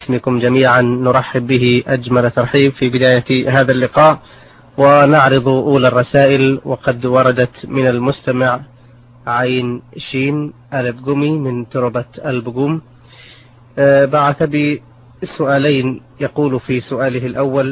باسمكم جميعا نرحب به أجمل ترحيب في بداية هذا اللقاء، ونعرض أولى الرسائل. وقد وردت من المستمع عين شين ألف قمي من تربة البقوم، بعث بسؤالين. يقول في سؤاله الأول: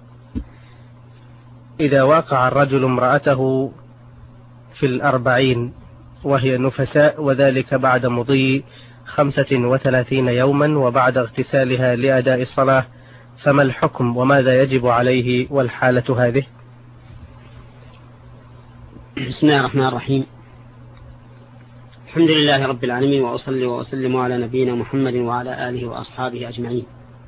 إذا واقع الرجل امرأته في 40 وهي نفساء، وذلك بعد مضي 35 يوما وبعد اغتسالها لأداء الصلاة، فما الحكم وماذا يجب عليه والحالة هذه؟ بسم الله الرحمن الرحيم. الحمد لله رب العالمين، وأصلي وأسلم على نبينا محمد وعلى آله وأصحابه أجمعين.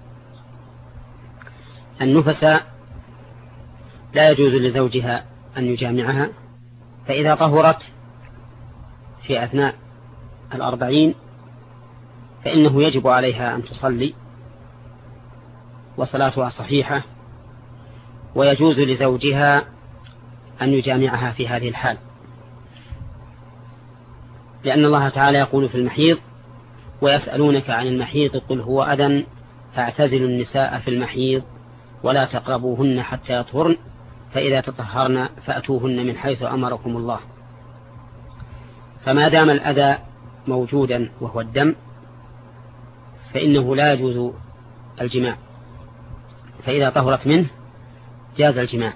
النفساء لا يجوز لزوجها أن يجامعها، فإذا طهرت في أثناء 40 فإنه يجب عليها أن تصلي، وصلاتها صحيحة، ويجوز لزوجها أن يجامعها في هذه الحال، لأن الله تعالى يقول في المحيض: ويسألونك عن المحيض قل هو أذى فاعتزلوا النساء في المحيض ولا تقربوهن حتى يطهرن فإذا تطهرن فأتوهن من حيث أمركم الله. فما دام الأذى موجودا وهو الدم فإنه لا يجوز الجماع، فإذا طهرت منه جاز الجماع.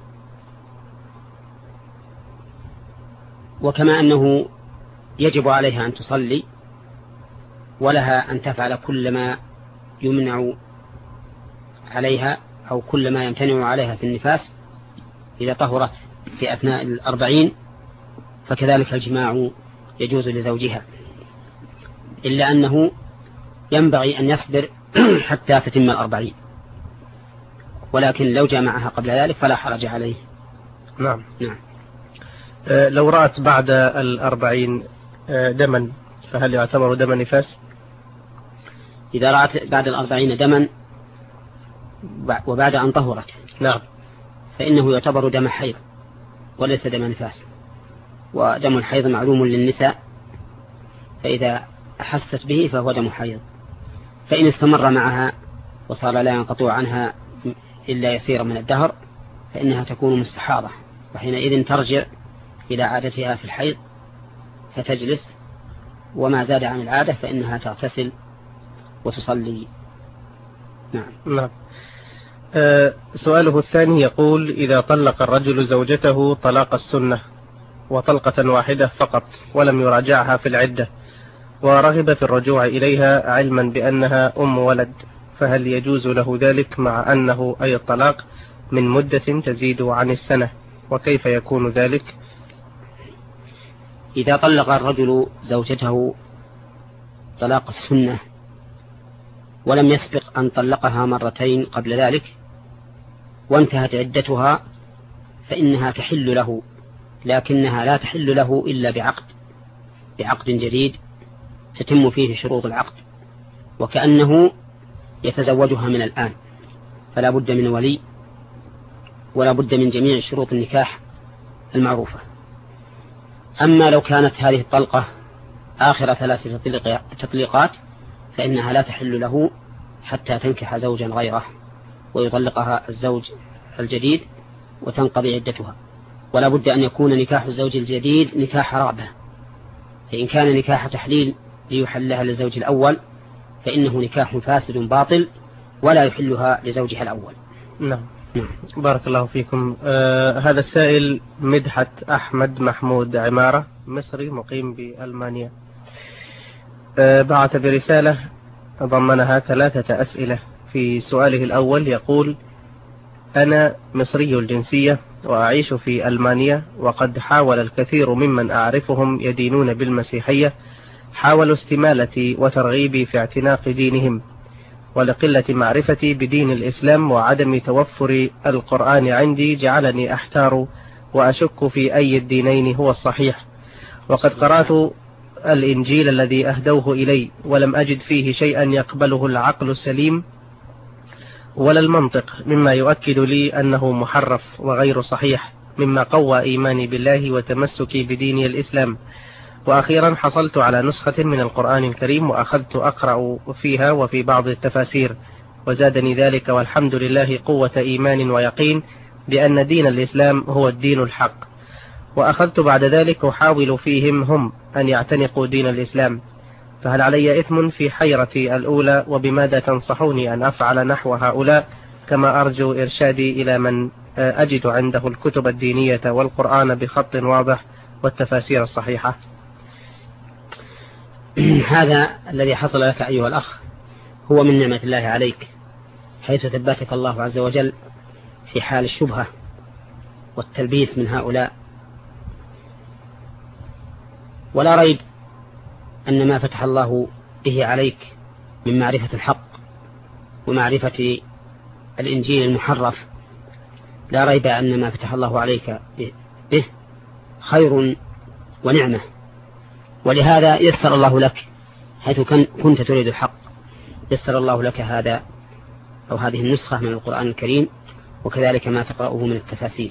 وكما أنه يجب عليها أن تصلي، ولها أن تفعل كل ما يمنع عليها أو كل ما يمتنع عليها في النفاس إذا طهرت في أثناء 40، فكذلك الجماع يجوز لزوجها، إلا أنه ينبغي أن يصبر حتى تتم 40، ولكن لو جامعها قبل ذلك فلا حرج عليه. نعم. لو رأت بعد 40 دما فهل يعتبر دم نفاس؟ إذا رأت بعد 40 دما وبعد أن طهرت، نعم، فإنه يعتبر دم حيض وليس دم نفاس، ودم الحيض معلوم للنساء، فإذا أحست به فهو دم حيض. فإن استمر معها وصار لا ينقطع عنها إلا يسير من الدهر فإنها تكون مستحاضة، وحينئذ ترجع إلى عادتها في الحيض فتجلس، وما زاد عن العادة فإنها تغتسل وتصلي. نعم. سؤاله الثاني يقول: إذا طلق الرجل زوجته طلاق السنة وطلقة واحدة فقط ولم يراجعها في العدة، ورغب في الرجوع إليها علما بأنها أم ولد، فهل يجوز له ذلك مع أنه أي الطلاق من مدة تزيد عن السنة، وكيف يكون ذلك؟ إذا طلق الرجل زوجته طلاق السنة ولم يسبق أن طلقها مرتين قبل ذلك وانتهت عدتها فإنها تحل له، لكنها لا تحل له إلا بعقد جديد تتم فيه شروط العقد، وكأنه يتزوجها من الآن، فلا بد من ولي ولا بد من جميع شروط النكاح المعروفة. أما لو كانت هذه الطلقة آخر 3 تطليقات فإنها لا تحل له حتى تنكح زوجا غيره ويطلقها الزوج الجديد وتنقضي عدتها، ولا بد أن يكون نكاح الزوج الجديد نكاح رغبة، فإن كان نكاح تحليل ليحلها للزوج الأول فإنه نكاح فاسد باطل ولا يحلها لزوجها الأول. نعم. بارك الله فيكم. هذا السائل مدحت أحمد محمود عمارة، مصري مقيم بألمانيا، بعث برسالة ضمنها 3 أسئلة. في سؤاله الأول يقول: أنا مصري الجنسية وأعيش في ألمانيا، وقد حاول الكثير ممن أعرفهم يدينون بالمسيحية حاولوا استمالتي وترغيبي في اعتناق دينهم، ولقلة معرفتي بدين الإسلام وعدم توفر القرآن عندي جعلني أحتار وأشك في أي الدينين هو الصحيح، وقد قرأت الإنجيل الذي أهدوه إلي ولم أجد فيه شيئا يقبله العقل السليم ولا المنطق، مما يؤكد لي أنه محرف وغير صحيح، مما قوى إيماني بالله وتمسكي بدين الإسلام. وأخيرا حصلت على نسخة من القرآن الكريم وأخذت أقرأ فيها وفي بعض التفاسير، وزادني ذلك والحمد لله قوة إيمان ويقين بأن دين الإسلام هو الدين الحق. وأخذت بعد ذلك أحاول فيهم هم أن يعتنقوا دين الإسلام، فهل علي إثم في حيرتي الأولى؟ وبماذا تنصحوني أن أفعل نحو هؤلاء؟ كما أرجو إرشادي إلى من أجد عنده الكتب الدينية والقرآن بخط واضح والتفاسير الصحيحة. هذا الذي حصل لك أيها الأخ هو من نعمة الله عليك، حيث ثبتك الله عز وجل في حال الشبهة والتلبيس من هؤلاء. ولا ريب أن ما فتح الله به عليك من معرفة الحق ومعرفة الإنجيل المحرف، لا ريب أن ما فتح الله عليك به خير ونعمة، ولهذا يسر الله لك حيث كنت تريد الحق، يسر الله لك هذا أو هذه النسخة من القرآن الكريم، وكذلك ما تقرأه من التفاسير.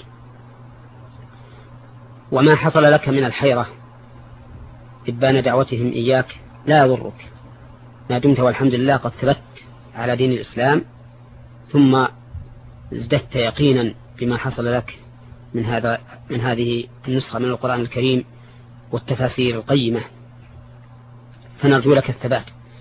وما حصل لك من الحيرة إبان دعوتهم إياك لا يضرك ما دمت والحمد لله قد ثبت على دين الإسلام، ثم ازددت يقينا بما حصل لك من هذه النسخة من القرآن الكريم والتفاسير القيمة، فنرجو لك الثبات،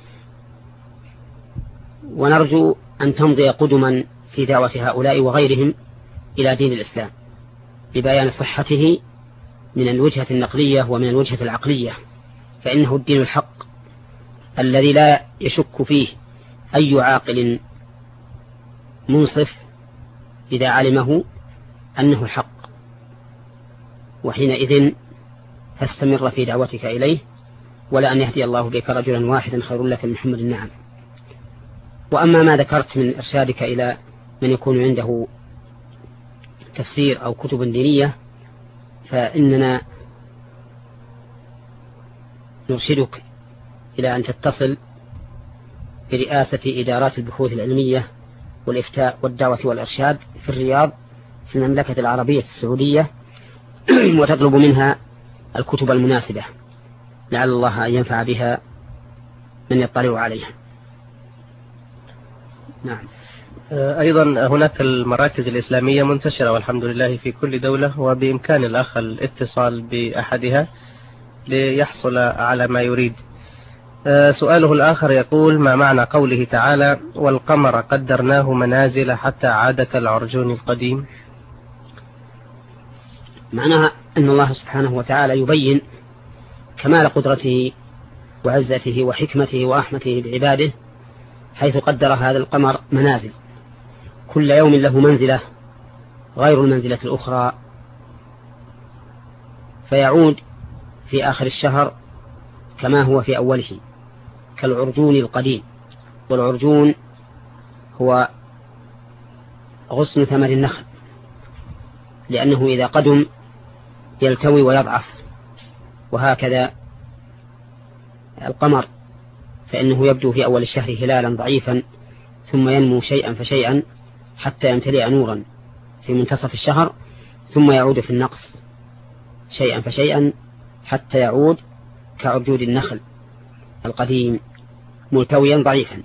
ونرجو أن تمضي قدما في دعوة هؤلاء وغيرهم إلى دين الإسلام ببيان صحته من الوجهة النقلية ومن الوجهة العقلية، فإنه الدين الحق الذي لا يشك فيه أي عاقل منصف إذا علمه أنه الحق، وحينئذ فاستمر في دعوتك إليه، ولا أن يهدي الله بك رجلا واحدا خير لك من حمر النعم. وأما ما ذكرت من إرشادك إلى من يكون عنده تفسير أو كتب دينية، فإننا نرشدك إلى أن تتصل برئاسة إدارات البحوث العلمية والإفتاء والدعوة والإرشاد في الرياض في المملكة العربية السعودية وتطلب منها الكتب المناسبة، لعل الله أن ينفع بها من يطلع عليها. نعم. أيضا هناك المراكز الإسلامية منتشرة والحمد لله في كل دولة، وبإمكان الأخ الاتصال بأحدها ليحصل على ما يريد. سؤاله الآخر يقول: ما معنى قوله تعالى: والقمر قدرناه منازل حتى عاد كالعرجون القديم؟ معناها أن الله سبحانه وتعالى يبين كمال قدرته وعزته وحكمته ورحمته بعباده، حيث قدر هذا القمر منازل، كل يوم له منزلة غير المنزلة الأخرى، فيعود في آخر الشهر كما هو في أوله كالعرجون القديم. والعرجون هو غصن ثمر النخل، لأنه إذا قدم يلتوي ويضعف، وهكذا القمر فإنه يبدو في أول الشهر هلالا ضعيفا، ثم ينمو شيئا فشيئا حتى يمتلئ نورا في منتصف الشهر، ثم يعود في النقص شيئا فشيئا حتى يعود كعرجود النخل القديم ملتويا ضعيفا.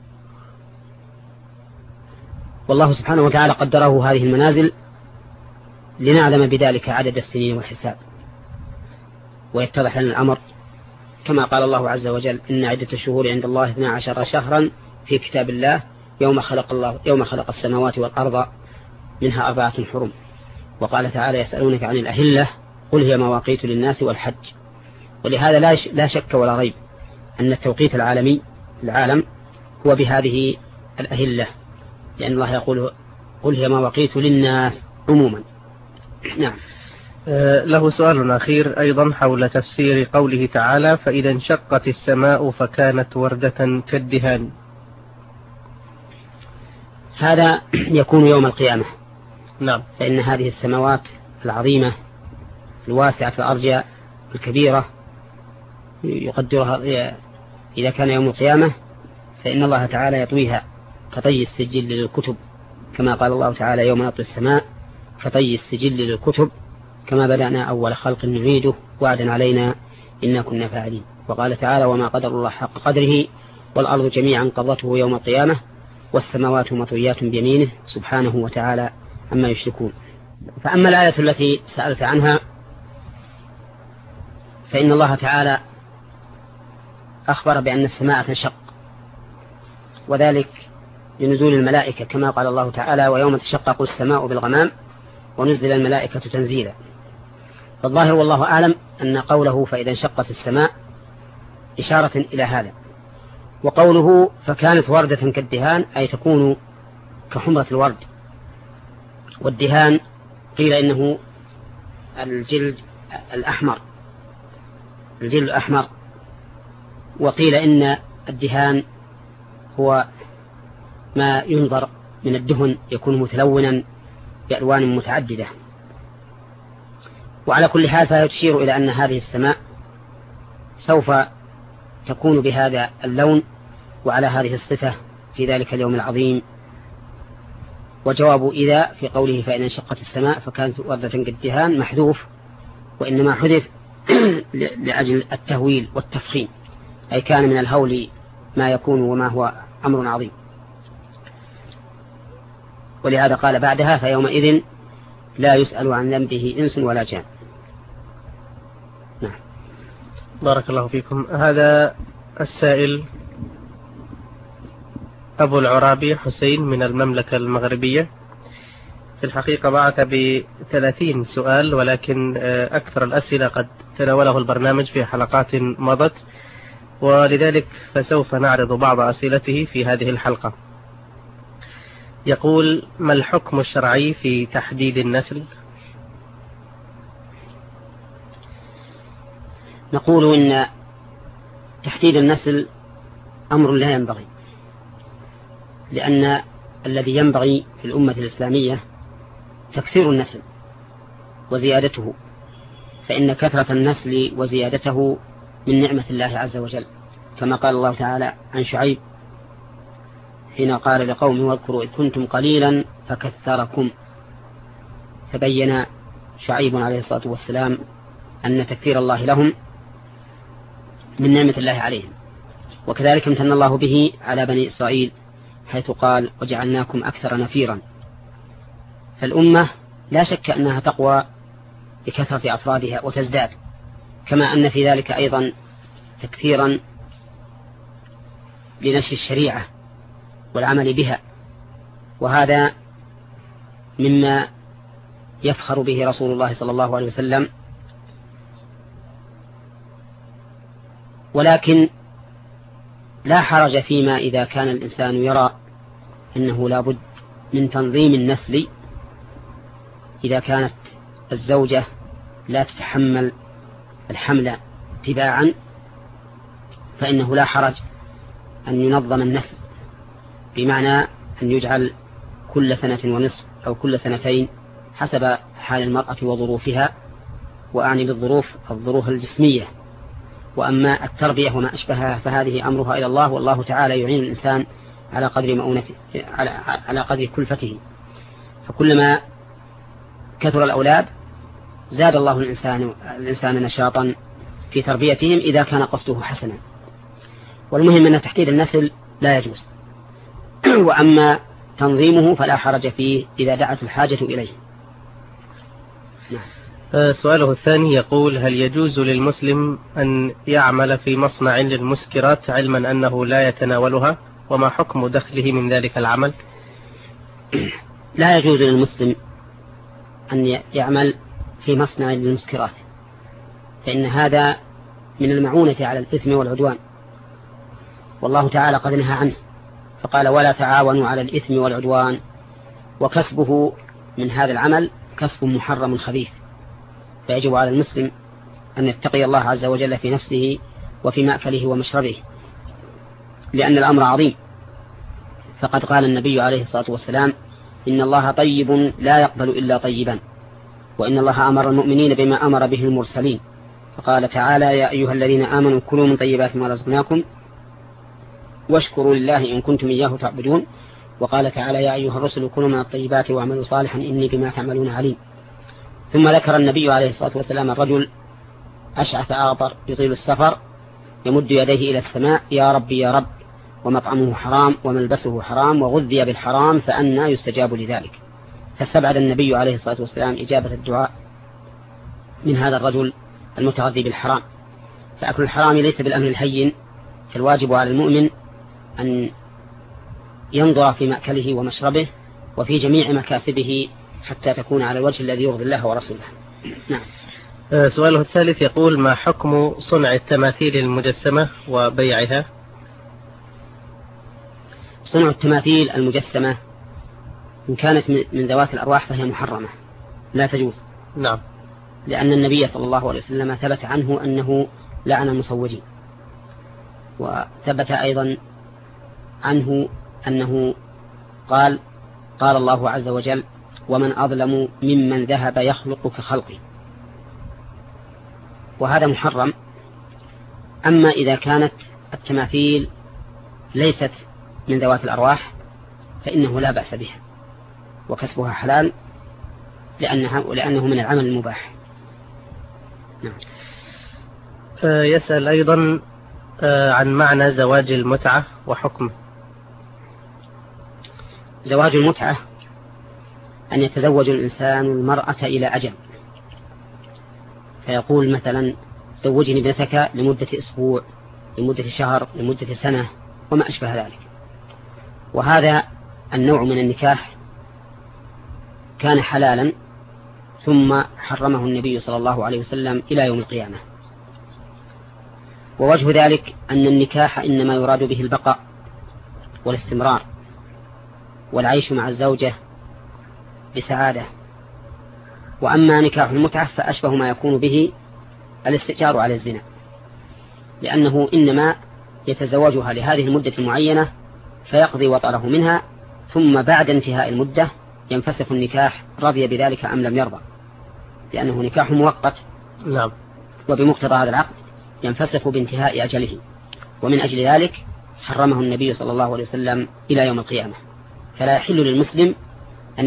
والله سبحانه وتعالى قدره هذه المنازل لنعلم بذلك عدد السنين والحساب، ويتضح لنا الأمر كما قال الله عز وجل: إن عدة الشهور عند الله 12 شهرا في كتاب الله يوم خلق السماوات والأرض منها 4 حرم. وقال تعالى: يسألونك عن الأهلة قل هي مواقيت للناس والحج. ولهذا لا شك ولا ريب أن التوقيت العالمي العالم هو بهذه الأهلة، لأن الله يقول: قل هي مواقيت للناس عموما. نعم. له سؤال أخير أيضا حول تفسير قوله تعالى: فإذا انشقت السماء فكانت وردة كالدهان. هذا يكون يوم القيامة. نعم. فإن هذه السماوات العظيمة الواسعة الأرجاء الكبيرة يقدرها إذا كان يوم القيامة، فإن الله تعالى يطويها كطي السجل للكتب، كما قال الله تعالى: يوم نطوي السماء كطي السجل للكتب كما بدأنا أول خلق نعيده وعدا علينا إنا كنا فاعلين. وقال تعالى وما قدر الله حق قدره والأرض جميعا قبضته يوم القيامة والسماوات مطويات بيمينه سبحانه وتعالى عما يشركون. فأما الآية التي سألت عنها فإن الله تعالى أخبر بأن السماء تنشق، وذلك لنزول الملائكة كما قال الله تعالى ويوم تشقق السماء بالغمام ونزل الملائكة تنزيلا. فالظاهر والله أعلم أن قوله فإذا انشقت السماء إشارة إلى هذا، وقوله فكانت وردة كالدهان أي تكون كحمرة الورد. والدهان قيل إنه الجلد الأحمر، وقيل إن الدهان هو ما ينظر من الدهن يكون متلونا بألوان متعددة. وعلى كل حال فهي تشير إلى أن هذه السماء سوف تكون بهذا اللون وعلى هذه الصفة في ذلك اليوم العظيم. وجواب إذا في قوله فإن انشقت السماء فكانت وردة كالدهان محذوف، وإنما حذف لأجل التهويل والتفخيم، أي كان من الهول ما يكون وما هو أمر عظيم. ولهذا قال بعدها فيومئذ لا يسأل عن ذنبه إنس ولا جان. نعم. بارك الله فيكم. هذا السائل أبو العرابي حسين من المملكة المغربية، في الحقيقة بعث ب30 سؤال، ولكن أكثر الأسئلة قد تناوله البرنامج في حلقات مضت، ولذلك فسوف نعرض بعض أسئلته في هذه الحلقة. يقول ما الحكم الشرعي في تحديد النسل؟ نقول إن تحديد النسل أمر لا ينبغي، لأن الذي ينبغي في الأمة الإسلامية تكثير النسل وزيادته، فإن كثرة النسل وزيادته من نعمة الله عز وجل، كما قال الله تعالى عن شعيب حين قال لقومه واذكروا إذ كنتم قليلا فكثركم. فبين شعيب عليه الصلاة والسلام أن تكثير الله لهم من نعمة الله عليهم. وكذلك امتن الله به على بني إسرائيل حيث قال وجعلناكم أكثر نفيرا. فالأمة لا شك أنها تقوى بكثرة أفرادها وتزداد، كما أن في ذلك أيضا تكثيرا لنشر الشريعة والعمل بها، وهذا مما يفخر به رسول الله صلى الله عليه وسلم. ولكن لا حرج فيما إذا كان الإنسان يرى أنه لا بد من تنظيم النسل، إذا كانت الزوجة لا تتحمل الحمل تباعا فإنه لا حرج أن ينظم النسل، بمعنى أن يجعل كل سنة ونصف أو كل سنتين حسب حال المرأة وظروفها، وأعني بالظروف الجسمية. وأما التربية وما أشبهها فهذه أمرها إلى الله، والله تعالى يعين الإنسان على قدر مؤونته على قدر كلفته. فكلما كثر الأولاد زاد الله الإنسان نشاطا في تربيتهم إذا كان قصده حسنا. والمهم أن تحديد النسل لا يجوز، وأما تنظيمه فلا حرج فيه إذا دعت الحاجة إليه. سؤاله الثاني يقول هل يجوز للمسلم أن يعمل في مصنع للمسكرات علما أنه لا يتناولها، وما حكم دخله من ذلك العمل؟ لا يجوز للمسلم أن يعمل في مصنع للمسكرات، فإن هذا من المعونة على الإثم والعدوان، والله تعالى قد نهى عنه فقال ولا تعاونوا على الإثم والعدوان. وكسبه من هذا العمل كسب محرم خبيث، فيجب على المسلم أن يتقي الله عز وجل في نفسه وفي مأكله ومشربه، لأن الأمر عظيم. فقد قال النبي عليه الصلاة والسلام إن الله طيب لا يقبل إلا طيبا، وإن الله أمر المؤمنين بما أمر به المرسلين، فقال تعالى يا أيها الذين آمنوا كلوا من طيبات ما رزقناكم واشكروا لله إن كنتم إياه تعبدون. وقال تعالى يا أيها الرسل كلوا من الطيبات واعملوا صالحا إني بما تعملون عليم. ثم ذكر النبي عليه الصلاة والسلام الرجل أشعث أغبر يطيل السفر يمد يديه إلى السماء يا ربي يا رب ومطعمه حرام وملبسه حرام وغذي بالحرام فأنى يستجاب لذلك. فاستبعد النبي عليه الصلاة والسلام إجابة الدعاء من هذا الرجل المتغذي بالحرام. فأكل الحرام ليس بالأمر الهين، فالواجب على المؤمن أن ينظر في مأكله ومشربه وفي جميع مكاسبه حتى تكون على الوجه الذي يرضي الله ورسوله. نعم. سؤاله الثالث يقول: ما حكم صنع التماثيل المجسمة وبيعها؟ صنع التماثيل المجسمة إن كانت من ذوات الأرواح فهي محرمة لا تجوز. نعم. لأن النبي صلى الله عليه وسلم ثبت عنه أنه لعن المصوجين، وثبت أيضا عنه أنه قال الله عز وجل: ومن أظلم ممن ذهب يخلق كخلقي. وهذا محرم. أما إذا كانت التماثيل ليست من ذوات الأرواح فإنه لا بأس بها وكسبها حلال لأنه من العمل المباح. نعم. يسأل أيضا عن معنى زواج المتعة وحكمه. زواج المتعة أن يتزوج الإنسان المرأة إلى أجل، فيقول مثلا: زوجني ابنتك لمدة أسبوع، لمدة شهر، لمدة سنة، وما أشبه ذلك. وهذا النوع من النكاح كان حلالا ثم حرمه النبي صلى الله عليه وسلم إلى يوم القيامة. ووجه ذلك أن النكاح إنما يراد به البقاء والاستمرار والعيش مع الزوجة بسعادة. وأما نكاح المتعة فأشبه ما يكون به الاستئجار على الزنا، لأنه إنما يتزوجها لهذه المدة المعينة فيقضي وطره منها، ثم بعد انتهاء المدة ينفسخ النكاح رضي بذلك أم لم يرضى، لأنه نكاح مؤقت. نعم. وبمقتضى هذا العقد ينفسخ بانتهاء أجله، ومن أجل ذلك حرمه النبي صلى الله عليه وسلم إلى يوم القيامة. فلا يحل للمسلم أن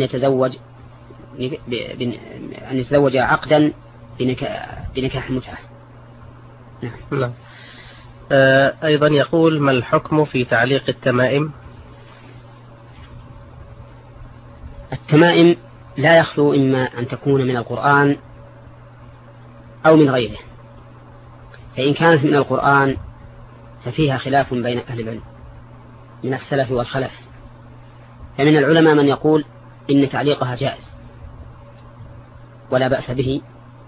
يتزوج عقدا بنكاح المتعة. نعم. نعم. أيضا يقول: ما الحكم في تعليق التمائم؟ التمائم لا يخلو إما أن تكون من القرآن أو من غيره. فإن كانت من القرآن ففيها خلاف بين أهل العلم من السلف والخلف. فمن العلماء من يقول إن تعليقها جائز ولا بأس به،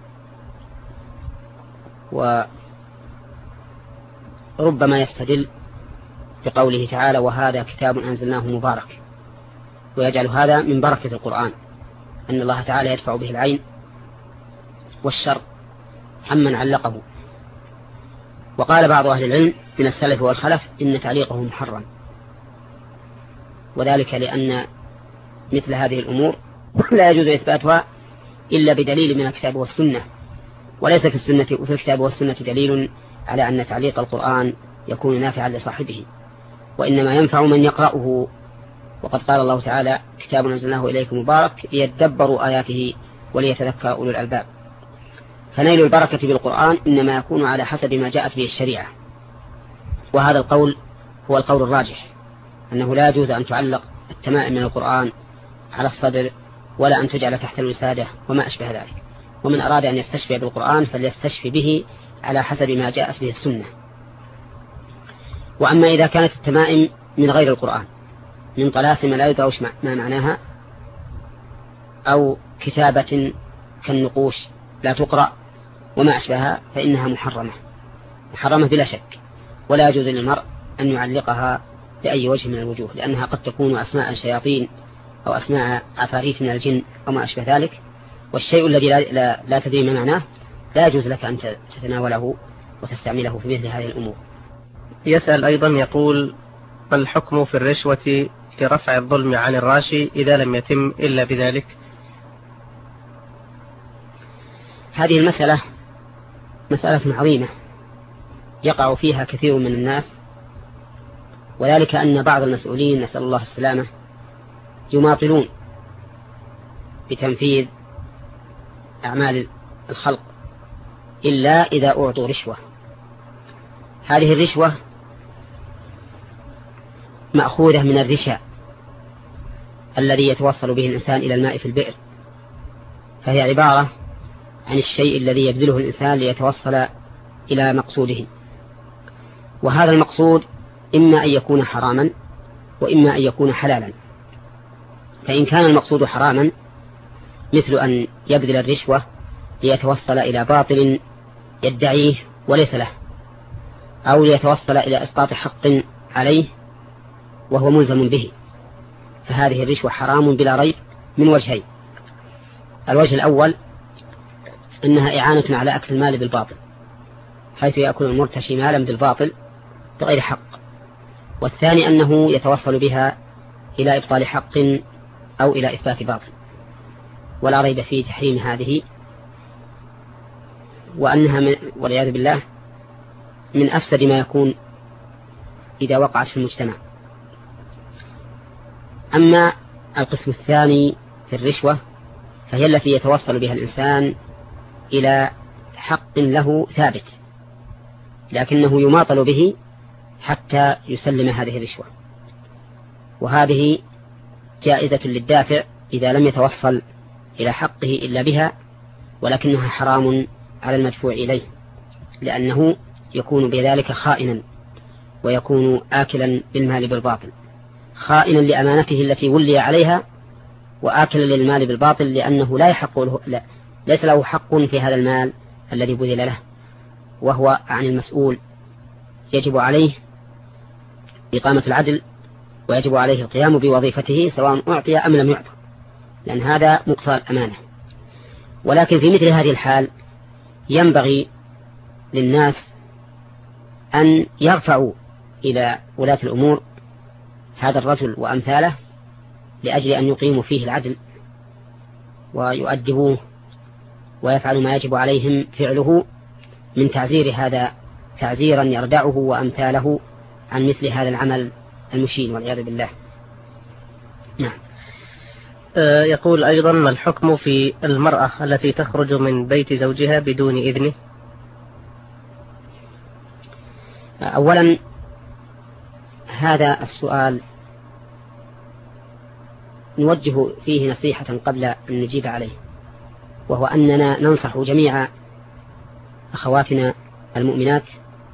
وربما يستدل بقوله تعالى: وهذا كتاب أنزلناه مبارك، ويجعل هذا من بركة القرآن أن الله تعالى يدفع به العين والشر عمن علقه. وقال بعض أهل العلم من السلف والخلف إن تعليقه محرم، وذلك لأن مثل هذه الأمور لا يجوز إثباتها إلا بدليل من الكتاب والسنة، وليس في السنة وفي الكتاب والسنة دليل على أن تعليق القرآن يكون نافعا لصاحبه، وإنما ينفع من يقرأه. وقد قال الله تعالى: كتاب أنزلناه إليك مبارك ليدبروا آياته وليتذكر أولو الألباب. فنيل البركة بالقرآن إنما يكون على حسب ما جاءت به الشريعة. وهذا القول هو القول الراجح، أنه لا يجوز أن تعلق التمائم من القرآن على الصدر ولا أن تجعل تحت الوسادة وما أشبه ذلك. ومن أراد أن يستشفي بالقرآن فليستشفي به على حسب ما جاءت به السنة. وأما إذا كانت التمائم من غير القرآن، من طلاسم لا يدرى ما معناها، أو كتابة كالنقوش لا تقرأ وما أشبهها، فإنها محرمة بلا شك، ولا يجوز للمرء أن يعلقها بأي وجه من الوجوه، لأنها قد تكون أسماء شياطين أو أسماء عفاريت من الجن أو ما أشبه ذلك. والشيء الذي لا تدري ما معناه لا يجوز لك أن تتناوله وتستعمله في مثل هذه الأمور. يسأل أيضا يقول: ما الحكم في الرشوة لرفع الظلم عن الراشي إذا لم يتم إلا بذلك؟ هذه المسألة مسألة عظيمة يقع فيها كثير من الناس، وذلك أن بعض المسؤولين نسأل الله السلامة يماطلون بتنفيذ أعمال الخلق إلا إذا أعطوا رشوة. هذه الرشوة مأخوذة من الرشا الذي يتوصل به الإنسان إلى الماء في البئر، فهي عبارة عن الشيء الذي يبذله الإنسان ليتوصل إلى مقصوده. وهذا المقصود إما أن يكون حراما وإما أن يكون حلالا. فإن كان المقصود حراما مثل أن يبذل الرشوة ليتوصل إلى باطل يدعيه وليس له، أو ليتوصل إلى إسقاط حق عليه وهو ملزم به، فهذه الرشوة حرام بلا ريب من وجهين. الوجه الأول إنها إعانة على أكل المال بالباطل، حيث يأكل المرتشي مالا بالباطل بغير حق. والثاني أنه يتوصل بها إلى إبطال حق أو إلى إثبات باطل، ولا ريب في تحريم هذه، وأنها والعياذ بالله من أفسد ما يكون إذا وقعت في المجتمع. أما القسم الثاني في الرشوة فهي التي يتوصل بها الإنسان إلى حق له ثابت، لكنه يماطل به حتى يسلم هذه الرشوة، وهذه جائزة للدافع إذا لم يتوصل إلى حقه إلا بها، ولكنها حرام على المدفوع إليه، لأنه يكون بذلك خائنا ويكون آكلا للمال بالباطل، خائنا لأمانته التي ولي عليها، وآكلا للمال بالباطل لأنه لا يحق له، ليس له حق في هذا المال الذي بذل له، وهو عن المسؤول يجب عليه إقامة العدل، ويجب عليه القيام بوظيفته سواء أعطي أم لم يعطى، لأن هذا مقتضى الأمانة. ولكن في مثل هذه الحال ينبغي للناس أن يرفعوا إلى ولاة الأمور هذا الرجل وأمثاله لأجل أن يقيموا فيه العدل ويؤدبوه ويفعلوا ما يجب عليهم فعله من تعزير هذا تعزيرا يردعه وأمثاله عن مثل هذا العمل المشين والعياذ بالله. نعم. يقول أيضا: ما الحكم في المرأة التي تخرج من بيت زوجها بدون إذنه؟ أولا هذا السؤال نوجه فيه نصيحة قبل أن نجيب عليه، وهو أننا ننصح جميع أخواتنا المؤمنات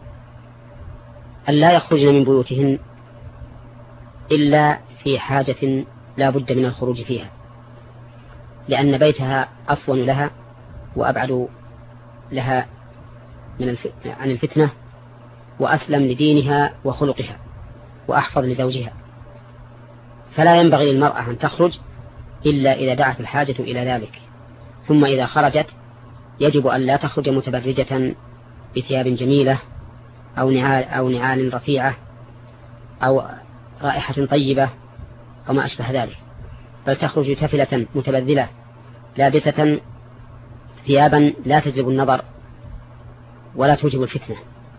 أن لا يخرجن من بيوتهن إلا في حاجة لا بد من الخروج فيها، لأن بيتها أصون لها وأبعد لها عن الفتنة، وأسلم لدينها وخلقها، وأحفظ لزوجها. فلا ينبغي للمرأة أن تخرج إلا إذا دعت الحاجة إلى ذلك. ثم إذا خرجت يجب أن لا تخرج متبرجة بثياب جميلة أو نعال رفيعة أو رائحة طيبة أو ما أشبه ذلك، بل تخرج تفلة متبذلة لابسة ثيابا لا تجلب النظر ولا توجب الفتنة.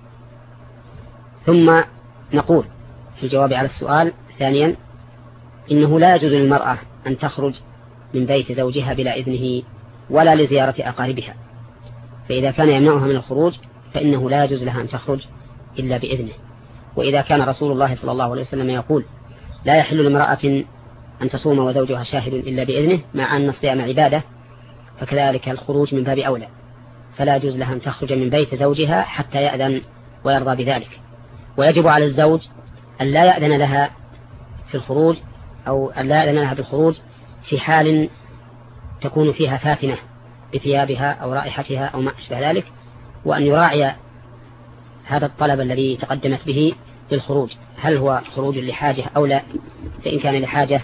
ثم نقول في الجواب على السؤال ثانيا: إنه لا يجوز للمرأة أن تخرج من بيت زوجها بلا إذنه ولا لزيارة أقاربها، فإذا كان يمنعها من الخروج فإنه لا يجوز لها أن تخرج إلا بإذنه. وإذا كان رسول الله صلى الله عليه وسلم يقول: لا يحل لامرأة أن تصوم وزوجها شاهد إلا بإذنه، مع أن الصيام عبادة، فكذلك الخروج من باب أولى، فلا يجوز لها أن تخرج من بيت زوجها حتى يأذن ويرضى بذلك. ويجب على الزوج أن لا يأذن لها في الخروج، أو أن لا يأذن لها بالخروج في حال تكون فيها فاتنة بثيابها أو رائحتها أو ما أشبه ذلك، وأن يراعي هذا الطلب الذي تقدمت به للخروج، هل هو خروج لحاجة أو لا. فإن كان لحاجة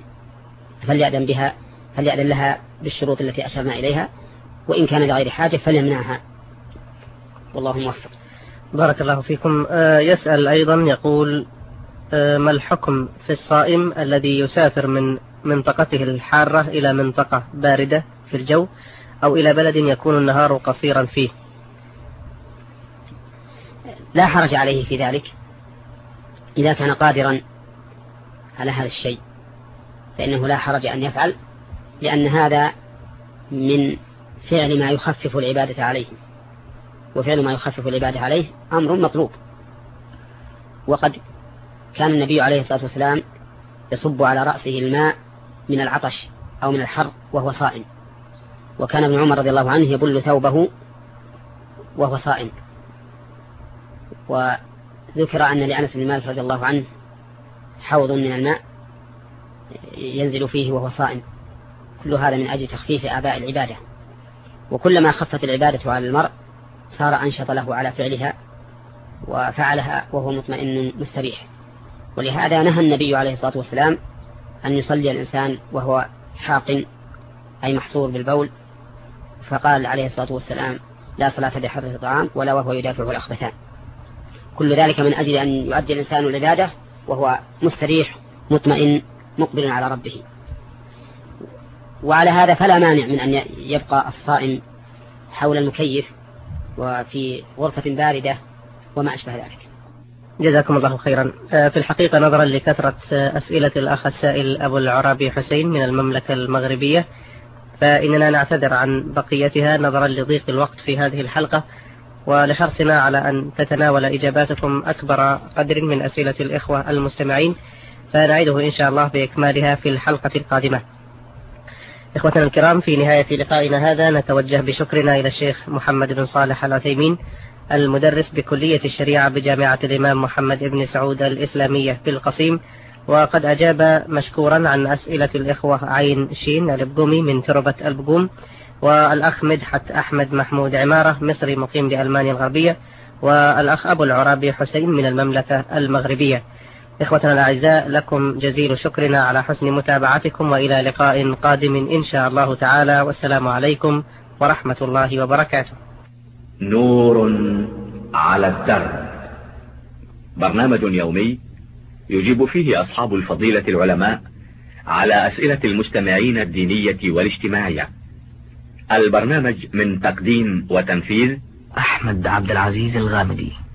فليأذن لها بالشروط التي أشرنا إليها، وإن كان لغير حاجة فليمنعها، والله موفق. بارك الله فيكم. يسأل أيضا يقول: ما الحكم في الصائم الذي يسافر من منطقته الحارة إلى منطقة باردة في الجو، أو إلى بلد يكون النهار قصيرا فيه؟ لا حرج عليه في ذلك إذا كان قادرا على هذا الشيء، فإنه لا حرج أن يفعل، لأن هذا من فعل ما يخفف العبادة عليه. وفعل ما يخفف العبادة عليه أمر مطلوب. وقد كان النبي عليه الصلاة والسلام يصب على رأسه الماء من العطش أو من الحر وهو صائم، وكان ابن عمر رضي الله عنه يبل ثوبه وهو صائم. وذكر أن لأنس بن مالك رضي الله عنه حوض من الماء ينزل فيه وهو صائم. كل هذا من أجل تخفيف آباء العبادة، وكلما خفت العبادة على المرء صار أنشط له على فعلها وفعلها وهو مطمئن مستريح. ولهذا نهى النبي عليه الصلاة والسلام أن يصلي الإنسان وهو حاق أي محصور بالبول، فقال عليه الصلاة والسلام لا صلاة بحضرة الطعام ولا وهو يدافع الأخبثان. كل ذلك من أجل أن يؤدي الإنسان العبادة وهو مستريح مطمئن مقبل على ربه. وعلى هذا فلا مانع من أن يبقى الصائم حول المكيف وفي غرفة باردة وما أشبه ذلك. جزاكم الله خيرا. في الحقيقة نظرا لكثرة أسئلة الأخ السائل أبو العرابي حسين من المملكة المغربية، فإننا نعتذر عن بقيتها نظرا لضيق الوقت في هذه الحلقة، ولحرصنا على أن تتناول إجاباتكم أكبر قدر من أسئلة الإخوة المستمعين، فنعيده إن شاء الله بإكمالها في الحلقة القادمة. إخوتنا الكرام، في نهاية لقائنا هذا نتوجه بشكرنا إلى الشيخ محمد بن صالح العثيمين المدرس بكلية الشريعة بجامعة الإمام محمد بن سعود الإسلامية بالقصيم، وقد أجاب مشكورا عن أسئلة الإخوة عين شين البقومي من تربة البقوم، والأخ مدحت أحمد محمود عمارة مصري مقيم بألمانيا الغربية، والأخ أبو العرابي حسين من المملكة المغربية. إخوتنا الأعزاء، لكم جزيل شكرنا على حسن متابعتكم، وإلى لقاء قادم إن شاء الله تعالى، والسلام عليكم ورحمة الله وبركاته. نور على الدرب، برنامج يومي يجيب فيه أصحاب الفضيلة العلماء على أسئلة المستمعين الدينية والاجتماعية. البرنامج من تقديم وتنفيذ أحمد عبد العزيز الغامدي.